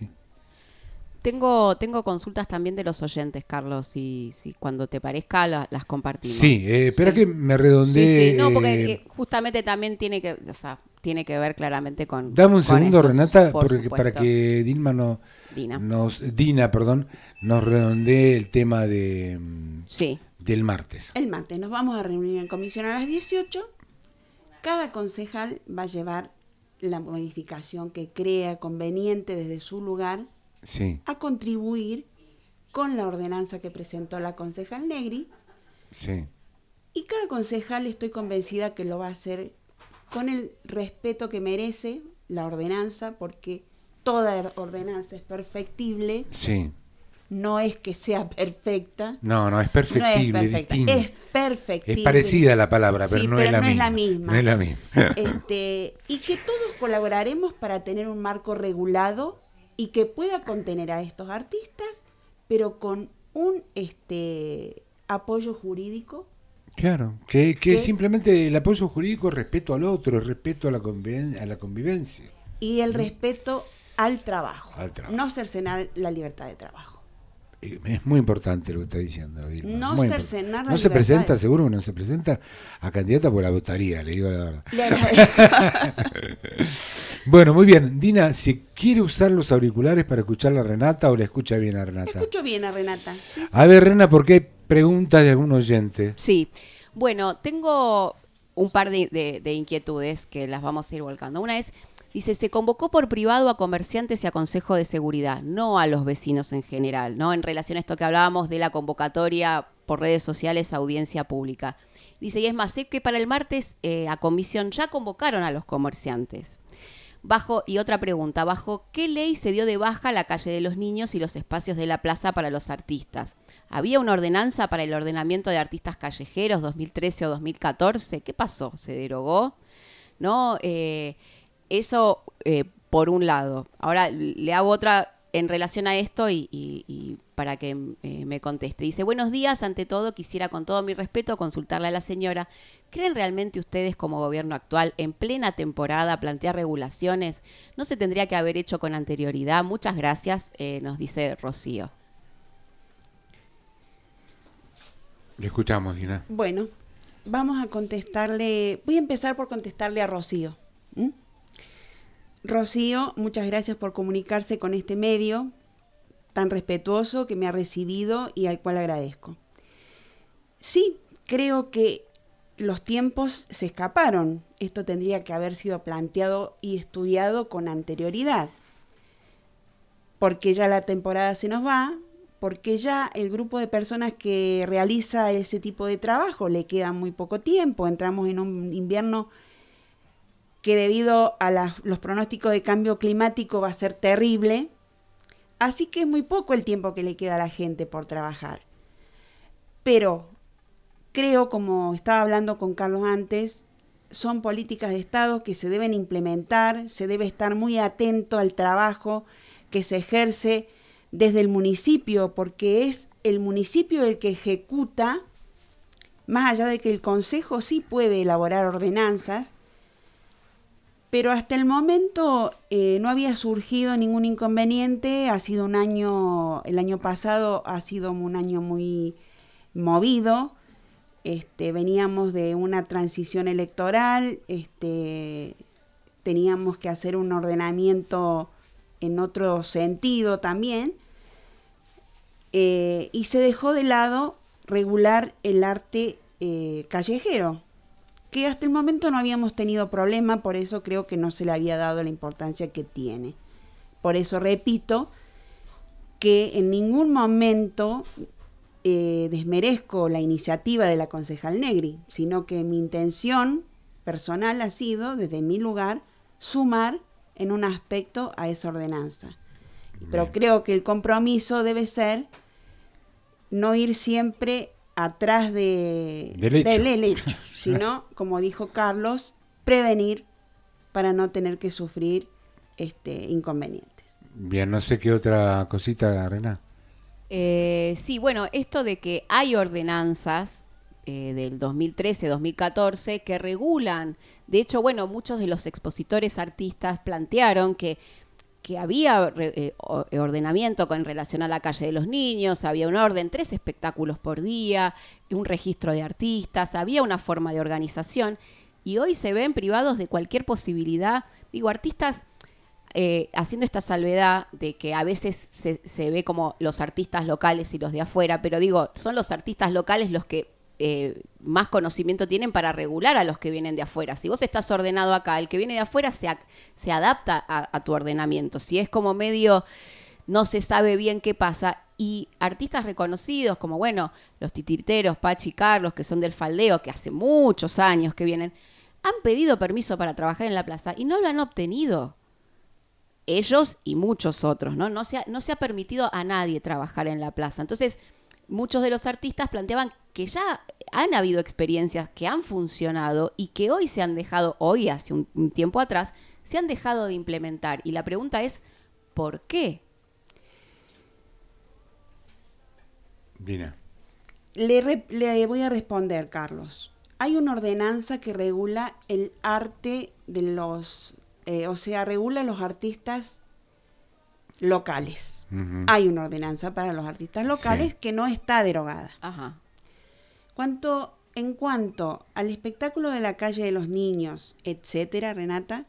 Tengo consultas también de los oyentes, Carlos, y si cuando te parezca las compartimos. Sí, espera Sí. que me redondee. Sí, sí, no, porque justamente también tiene que ver claramente con... Dame un con segundo, estos, Renata, por para supuesto. que Dina Dina. nos redondee el tema Sí, del martes. el martes nos vamos a reunir en comisión a las 18. Cada concejal va a llevar la modificación que crea conveniente desde su lugar Sí, a contribuir con la ordenanza que presentó la concejal Negri, sí. y cada concejal estoy convencida que lo va a hacer con el respeto que merece la ordenanza, porque toda ordenanza es perfectible, Sí. no es que sea perfecta. No, es perfectible, no es es perfecta, distinto. es perfectible. Es parecida la palabra, pero Sí, no pero es la no misma. es la misma. No es la misma. Y que todos colaboraremos para tener un marco regulado y que pueda contener a estos artistas, pero con un apoyo jurídico. Claro, que ¿Qué? simplemente el apoyo jurídico es respeto al otro, es respeto a la convivencia. Y el respeto al trabajo, Al trabajo. no cercenar la libertad de trabajo. Es muy importante lo que está diciendo Dilma. No Muy cercenar la No se libertad. presenta, seguro que no se presenta a candidata, por la votaría, le digo la verdad. Le agradezco. Bueno, muy bien. Dina, si quiere usar los auriculares para escuchar a Renata o le escucha bien a Renata. Escucho bien a Renata. Sí, sí. A ver, Rena, porque hay preguntas de algún oyente. sí. Bueno, tengo un par de inquietudes que las vamos a ir volcando. Una es, dice, se convocó por privado a comerciantes y a Consejo de Seguridad, no a los vecinos en general, ¿no? En relación a esto que hablábamos de la convocatoria por redes sociales a audiencia pública. Dice, y es más, sé que para el martes a comisión ya convocaron a los comerciantes. Y otra pregunta, ¿bajo qué ley se dio de baja la calle de los niños y los espacios de la plaza para los artistas? ¿Había una ordenanza para el ordenamiento de artistas callejeros 2013 o 2014? ¿Qué pasó? ¿Se derogó? ¿No? Eso por un lado. Ahora le hago otra en relación a esto y para que me conteste. Dice, buenos días, ante todo quisiera con todo mi respeto consultarle a la señora, ¿creen realmente ustedes como gobierno actual en plena temporada plantear regulaciones? ¿No se tendría que haber hecho con anterioridad? Muchas gracias, nos dice Rocío. Le escuchamos, Dina. Bueno, vamos a contestarle, voy a empezar por contestarle a Rocío. Rocío, muchas gracias por comunicarse con este medio tan respetuoso que me ha recibido y al cual agradezco. Sí, creo que los tiempos se escaparon. Esto tendría que haber sido planteado y estudiado con anterioridad. Porque ya la temporada se nos va, porque ya el grupo de personas que realiza ese tipo de trabajo le queda muy poco tiempo. Entramos en un invierno que debido a los pronósticos de cambio climático va a ser terrible. Así que es muy poco el tiempo que le queda a la gente por trabajar. Pero creo, como estaba hablando con Carlos antes, son políticas de Estado que se deben implementar, se debe estar muy atento al trabajo que se ejerce desde el municipio, porque es el municipio el que ejecuta, más allá de que el Consejo sí puede elaborar ordenanzas, pero hasta el momento no había surgido ningún inconveniente. Ha sido un año, el año pasado ha sido un año muy movido. Veníamos de una transición electoral, teníamos que hacer un ordenamiento en otro sentido también, y se dejó de lado regular el arte callejero, que hasta el momento no habíamos tenido problema, por eso creo que no se le había dado la importancia que tiene. Por eso repito que en ningún momento desmerezco la iniciativa de la concejal Negri, sino que mi intención personal ha sido, desde mi lugar, sumar en un aspecto a esa ordenanza. Pero creo que el compromiso debe ser no ir siempre atrás del hecho, sino, como dijo Carlos, prevenir para no tener que sufrir inconvenientes. Bien, no sé qué otra cosita, Rená. Sí, bueno, esto de que hay ordenanzas del 2013-2014 que regulan, de hecho, bueno, muchos de los expositores artistas plantearon que había ordenamiento con relación a la calle de los niños, había un orden, 3 espectáculos por día, un registro de artistas, había una forma de organización, y hoy se ven privados de cualquier posibilidad. Digo, artistas haciendo esta salvedad de que a veces se ve como los artistas locales y los de afuera, pero digo, son los artistas locales los que más conocimiento tienen para regular a los que vienen de afuera. Si vos estás ordenado acá, el que viene de afuera se adapta a tu ordenamiento. Si es como medio, no se sabe bien qué pasa. Y artistas reconocidos como, bueno, los titiriteros, Pachi y Carlos, que son del Faldeo, que hace muchos años que vienen, han pedido permiso para trabajar en la plaza y no lo han obtenido. Ellos y muchos otros, ¿no? No se ha permitido a nadie trabajar en la plaza. Entonces, muchos de los artistas planteaban que ya han habido experiencias que han funcionado y que hoy se han dejado, hoy hace un tiempo atrás, se han dejado de implementar. Y la pregunta es, ¿por qué? Dina. Le voy a responder, Carlos. Hay una ordenanza que regula el arte de los, regula los artistas locales. Uh-huh. Hay una ordenanza para los artistas locales que no está derogada. Ajá. En cuanto al espectáculo de la calle de los niños, etcétera, Renata,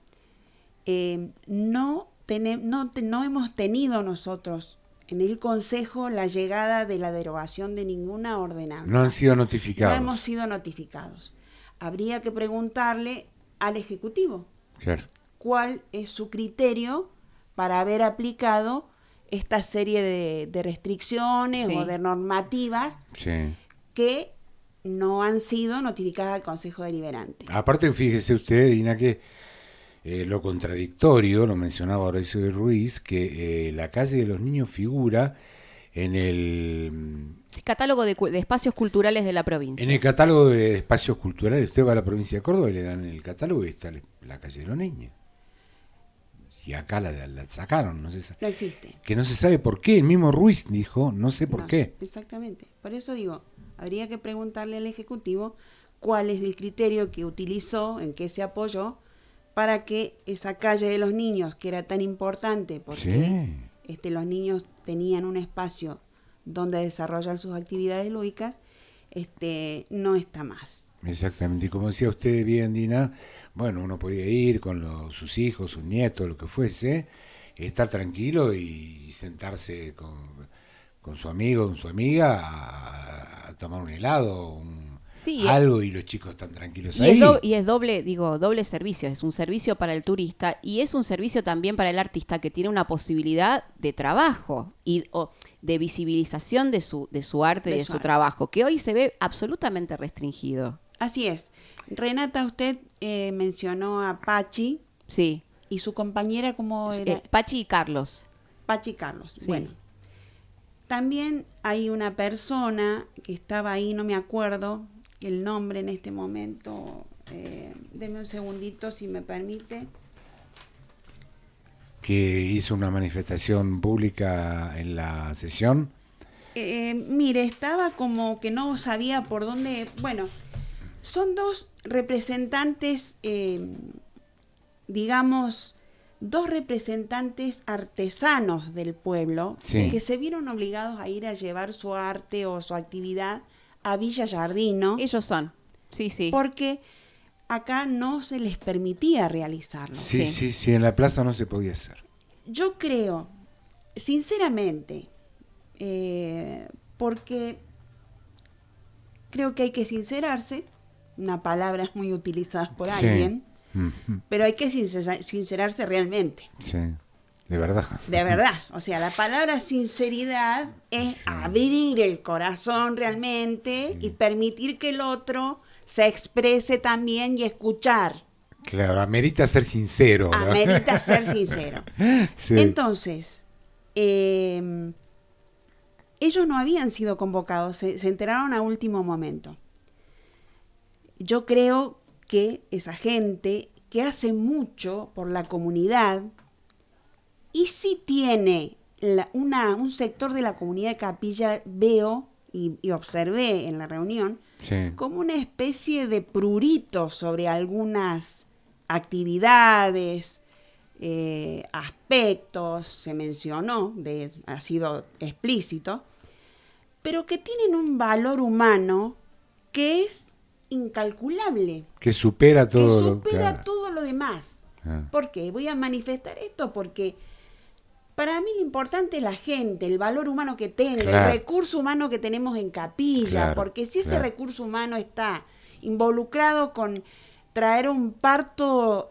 no hemos tenido nosotros en el Consejo la llegada de la derogación de ninguna ordenanza. No han sido notificados. No hemos sido notificados. Habría que preguntarle al Ejecutivo cuál es su criterio para haber aplicado esta serie de restricciones o de normativas que no han sido notificadas al Consejo Deliberante. Aparte, fíjese usted, Dina, que lo contradictorio, lo mencionaba Horacio Ruiz, que la calle de los niños figura en el catálogo de espacios culturales de la provincia. En el catálogo de espacios culturales, usted va a la provincia de Córdoba y le dan el catálogo y está la calle de los niños. que acá la sacaron, no existe. Que no se sabe por qué, el mismo Ruiz dijo, no sé por qué. Exactamente, por eso digo, habría que preguntarle al Ejecutivo cuál es el criterio que utilizó, en qué se apoyó, para que esa calle de los niños, que era tan importante, porque los niños tenían un espacio donde desarrollar sus actividades lúdicas, no está más. Exactamente, y como decía usted bien, Dina, bueno, uno podía ir con sus hijos, sus nietos, lo que fuese, estar tranquilo y sentarse con su amigo, con su amiga a tomar un helado, algo, y los chicos están tranquilos ahí. Y es doble servicio, es un servicio para el turista y es un servicio también para el artista que tiene una posibilidad de trabajo y de visibilización de su arte y de su trabajo, que hoy se ve absolutamente restringido. Así es. Renata, usted mencionó a Pachi. Sí. ¿Y su compañera cómo era? Pachi y Carlos. Pachi y Carlos, sí. Bueno. También hay una persona que estaba ahí, no me acuerdo el nombre en este momento. Deme un segundito, si me permite. Que hizo una manifestación pública en la sesión. Mire, estaba como que no sabía por dónde. Bueno, son dos representantes, dos representantes artesanos del pueblo, que se vieron obligados a ir a llevar su arte o su actividad a Villa Giardino. Ellos son, sí. Porque acá no se les permitía realizarlo. Sí, en la plaza no se podía hacer. Yo creo, sinceramente, porque creo que hay que sincerarse, una palabra muy utilizada por alguien, pero hay que sincerarse realmente. Sí, de verdad. De verdad, o sea, la palabra sinceridad es abrir el corazón realmente y permitir que el otro se exprese también y escuchar. Claro, amerita ser sincero. Amerita ser sincero. Sí. Entonces, ellos no habían sido convocados, se enteraron a último momento. Yo creo que esa gente que hace mucho por la comunidad y sí tiene un sector de la comunidad de Capilla, veo y observé en la reunión, como una especie de prurito sobre algunas actividades, aspectos, se mencionó, ha sido explícito, pero que tienen un valor humano que es incalculable. Que supera todo. Todo lo demás. ¿Por qué? Voy a manifestar esto porque para mí lo importante es la gente, el valor humano que tenga, el recurso humano que tenemos en Capilla, porque si ese recurso humano está involucrado con traer un parto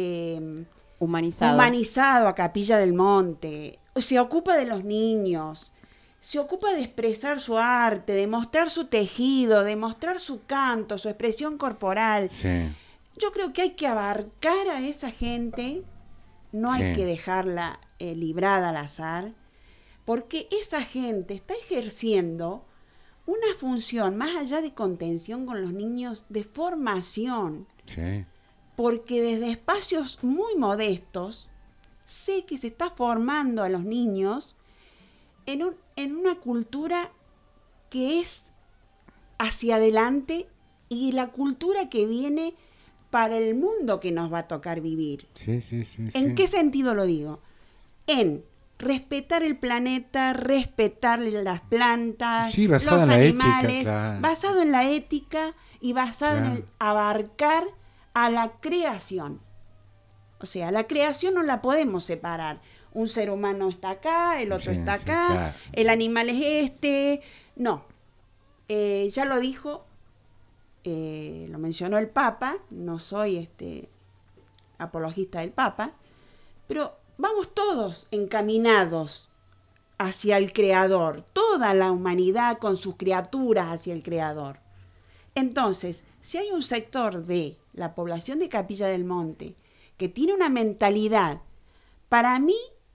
humanizado a Capilla del Monte, se ocupa de los niños, se ocupa de expresar su arte, de mostrar su tejido, de mostrar su canto, su expresión corporal. Yo creo que hay que abarcar a esa gente, no hay que dejarla librada al azar, porque esa gente está ejerciendo una función más allá de contención con los niños, de formación. Porque desde espacios muy modestos sé que se está formando a los niños en una cultura que es hacia adelante y la cultura que viene para el mundo que nos va a tocar vivir. ¿En qué sentido lo digo? En respetar el planeta, respetar las plantas, los animales, basado en la ética y basado en el abarcar a la creación. O sea, la creación no la podemos separar. Un ser humano está acá, el otro está acá, el animal es No. Ya lo dijo, lo mencionó el Papa, no soy apologista del Papa, pero vamos todos encaminados hacia el Creador, toda la humanidad con sus criaturas hacia el Creador. Entonces, si hay un sector de la población de Capilla del Monte que tiene una mentalidad, para mí,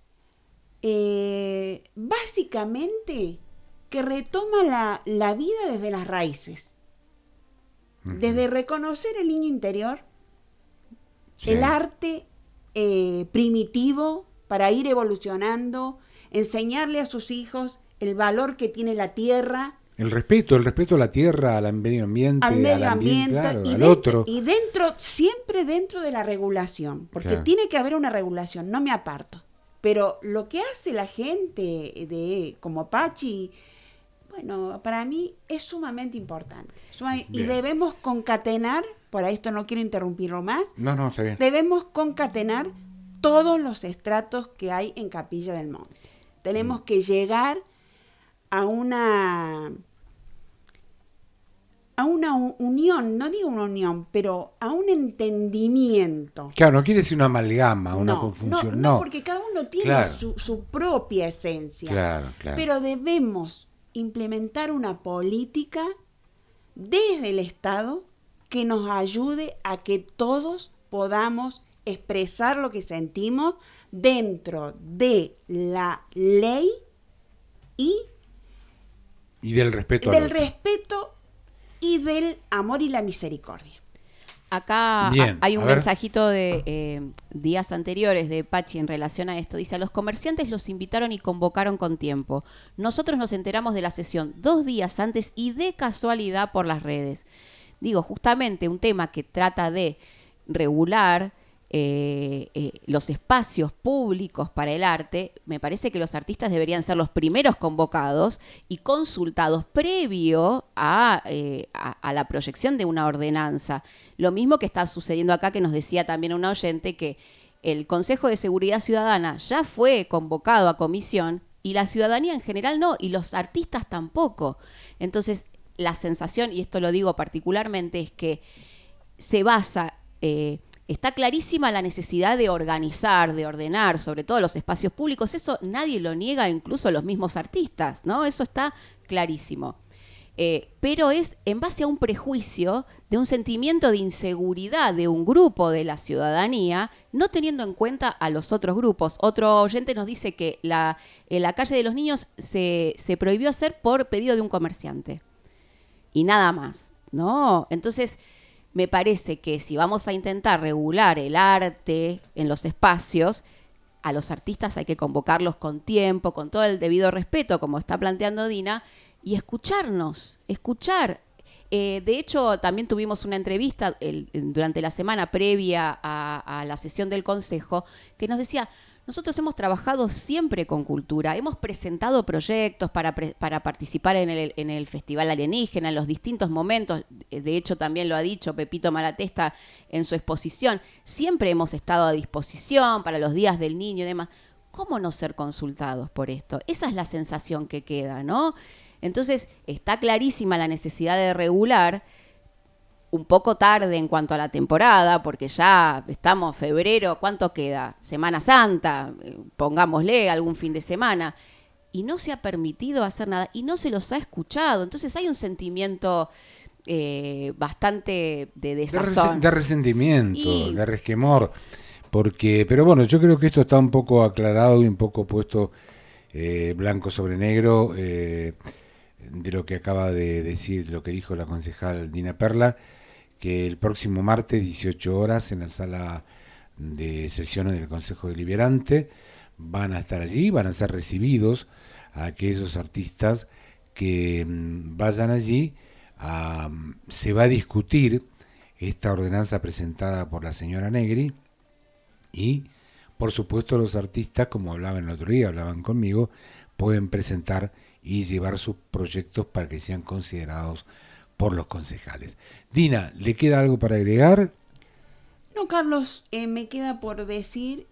básicamente, que retoma la vida desde las raíces, desde reconocer el niño interior, el arte, primitivo para ir evolucionando, enseñarle a sus hijos el valor que tiene la tierra. El respeto a la tierra, al medio ambiente, al ambiente, claro, y al otro. Y siempre dentro de la regulación, porque Claro. tiene que haber una regulación, no me aparto. Pero lo que hace la gente como Pachi, bueno, para mí es sumamente importante. Y Bien. debemos concatenar, por esto no quiero interrumpirlo más, No, está bien. debemos concatenar todos los estratos que hay en Capilla del Monte. Tenemos que llegar a una unión, no digo una unión, pero a un entendimiento. Claro, no quiere decir una amalgama, una No, confusión, no, porque cada uno tiene Claro. su propia esencia. Claro. Pero debemos implementar una política desde el Estado que nos ayude a que todos podamos expresar lo que sentimos dentro de la ley y Y del respeto al del otro. respeto y del amor y la misericordia. Acá Bien, hay un a ver. mensajito de días anteriores de Pachi en relación a esto. Dice, a los comerciantes los invitaron y convocaron con tiempo. Nosotros nos enteramos de la sesión 2 días antes y de casualidad por las redes. Digo, justamente un tema que trata de regular los espacios públicos para el arte, me parece que los artistas deberían ser los primeros convocados y consultados previo a la proyección de una ordenanza. Lo mismo que está sucediendo acá, que nos decía también una oyente que el Consejo de Seguridad Ciudadana ya fue convocado a comisión y la ciudadanía en general no, y los artistas tampoco. Entonces, la sensación, y esto lo digo particularmente, es que se basa... está clarísima la necesidad de organizar, de ordenar, sobre todo los espacios públicos. Eso nadie lo niega, incluso los mismos artistas, ¿no? Eso está clarísimo. Pero es en base a un prejuicio de un sentimiento de inseguridad de un grupo de la ciudadanía, no teniendo en cuenta a los otros grupos. Otro oyente nos dice que en la calle de los niños se prohibió hacer por pedido de un comerciante. Y nada más, ¿no? Entonces... me parece que si vamos a intentar regular el arte en los espacios, a los artistas hay que convocarlos con tiempo, con todo el debido respeto, como está planteando Dina, y escucharnos, escuchar. De hecho, también tuvimos una entrevista durante la semana previa a la sesión del Consejo, que nos decía... nosotros hemos trabajado siempre con cultura, hemos presentado proyectos para participar en el Festival Alienígena en los distintos momentos, de hecho también lo ha dicho Pepito Malatesta en su exposición, siempre hemos estado a disposición para los días del niño y demás. ¿Cómo no ser consultados por esto? Esa es la sensación que queda, ¿no? Entonces está clarísima la necesidad de regular, un poco tarde en cuanto a la temporada, porque ya estamos febrero, ¿cuánto queda? Semana Santa, pongámosle algún fin de semana, y no se ha permitido hacer nada, y no se los ha escuchado, entonces hay un sentimiento bastante de desazón. De resentimiento, de resquemor, pero bueno, yo creo que esto está un poco aclarado y un poco puesto blanco sobre negro, de lo que acaba de decir, lo que dijo la concejal Dina Perla, que el próximo martes, 18 horas, en la sala de sesiones del Consejo Deliberante, van a estar allí, van a ser recibidos a aquellos artistas que vayan allí. Se va a discutir esta ordenanza presentada por la señora Negri y, por supuesto, los artistas, como hablaban el otro día, hablaban conmigo, pueden presentar y llevar sus proyectos para que sean considerados por los concejales. Dina, ¿le queda algo para agregar? No, Carlos, me queda por decir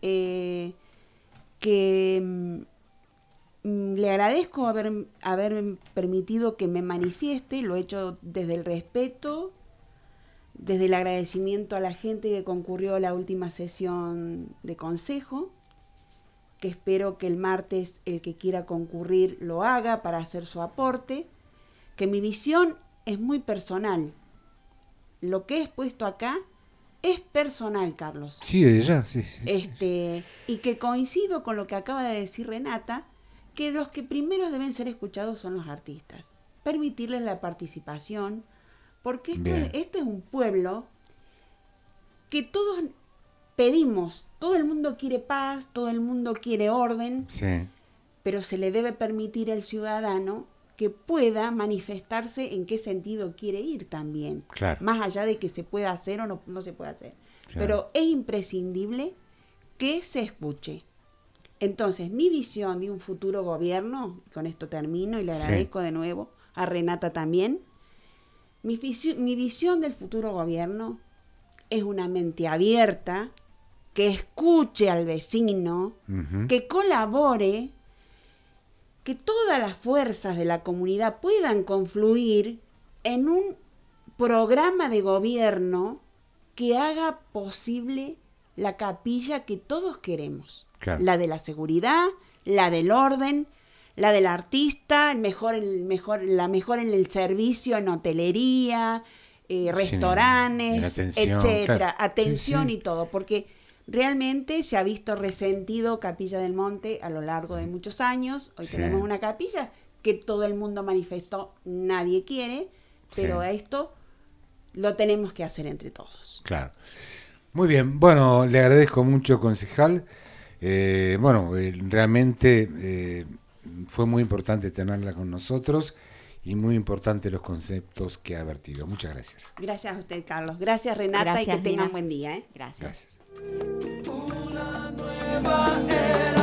que le agradezco haber permitido que me manifieste, lo he hecho desde el respeto, desde el agradecimiento a la gente que concurrió a la última sesión de consejo, que espero que el martes el que quiera concurrir lo haga para hacer su aporte, que mi visión es muy personal. Lo que he expuesto acá es personal, Carlos. Sí, de ya, sí. Y que coincido con lo que acaba de decir Renata, que los que primeros deben ser escuchados son los artistas. Permitirles la participación, porque esto es un pueblo que todos pedimos, todo el mundo quiere paz, todo el mundo quiere orden, Sí, pero se le debe permitir al ciudadano que pueda manifestarse en qué sentido quiere ir también, claro. más allá de que se pueda hacer o no se pueda hacer. Claro. Pero es imprescindible que se escuche. Entonces, mi visión de un futuro gobierno, con esto termino y le agradezco de nuevo a Renata también, mi visión del futuro gobierno es una mente abierta, que escuche al vecino, Ujú. que colabore, que todas las fuerzas de la comunidad puedan confluir en un programa de gobierno que haga posible la capilla que todos queremos. Claro. La de la seguridad, la del orden, la del artista, la mejor en el servicio, en hotelería, restaurantes, en atención, etcétera, claro. atención Sí, sí. y todo, porque realmente se ha visto resentido Capilla del Monte a lo largo de muchos años. Hoy Sí. tenemos una capilla que todo el mundo manifestó, nadie quiere, pero Sí. a esto lo tenemos que hacer entre todos. Claro. Muy bien, bueno, le agradezco mucho, concejal. Realmente fue muy importante tenerla con nosotros y muy importante los conceptos que ha vertido. Muchas gracias. Gracias a usted, Carlos. Gracias, Renata, Gracias, y que tengan Nina. buen día. Gracias. Gracias. Una nueva era.